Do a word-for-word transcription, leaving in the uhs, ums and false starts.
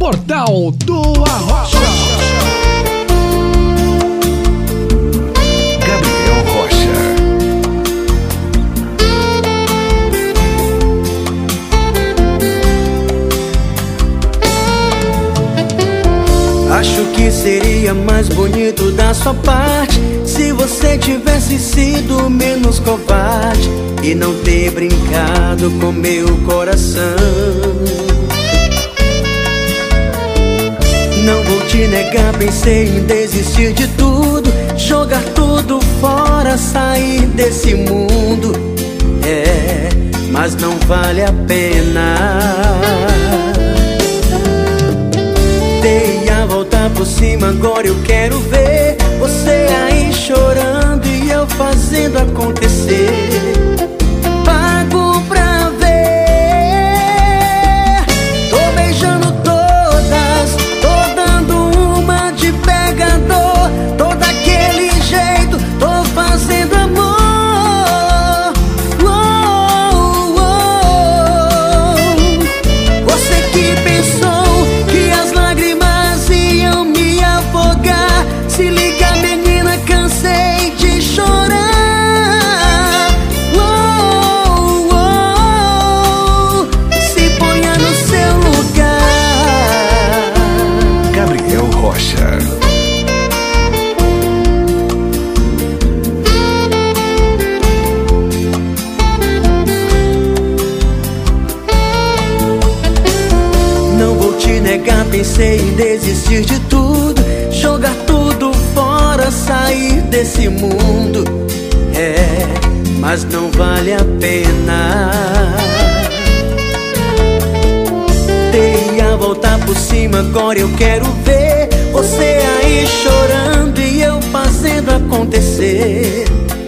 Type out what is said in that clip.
Portal do Arrocha. Gabriel Rocha. Acho que seria mais bonito da sua parte se você tivesse sido menos covarde e não ter brincado com meu coração. Não vou te negar, pensei em desistir de tudo, jogar tudo fora, sair desse mundo. É, mas não vale a pena. Dei a volta por cima, agora eu quero ver você aí chorando e eu fazendo acontecer. Pago pra ver. Tô beijando todas, tô dando uma de pegador, tô daquele jeito, tô fazendo amor. Oh, oh, oh. Você que pensou que as lágrimas iam me afogar, se liga, menina, cansei de chorar. Oh, oh, oh. Se ponha no seu lugar. Gabriel Rocha. Não vou te negar, pensei em desistir de tudo, jogar tudo fora, sair desse mundo. É, mas não vale a pena. Dei a volta por cima, agora eu quero ver você aí chorando e eu fazendo acontecer.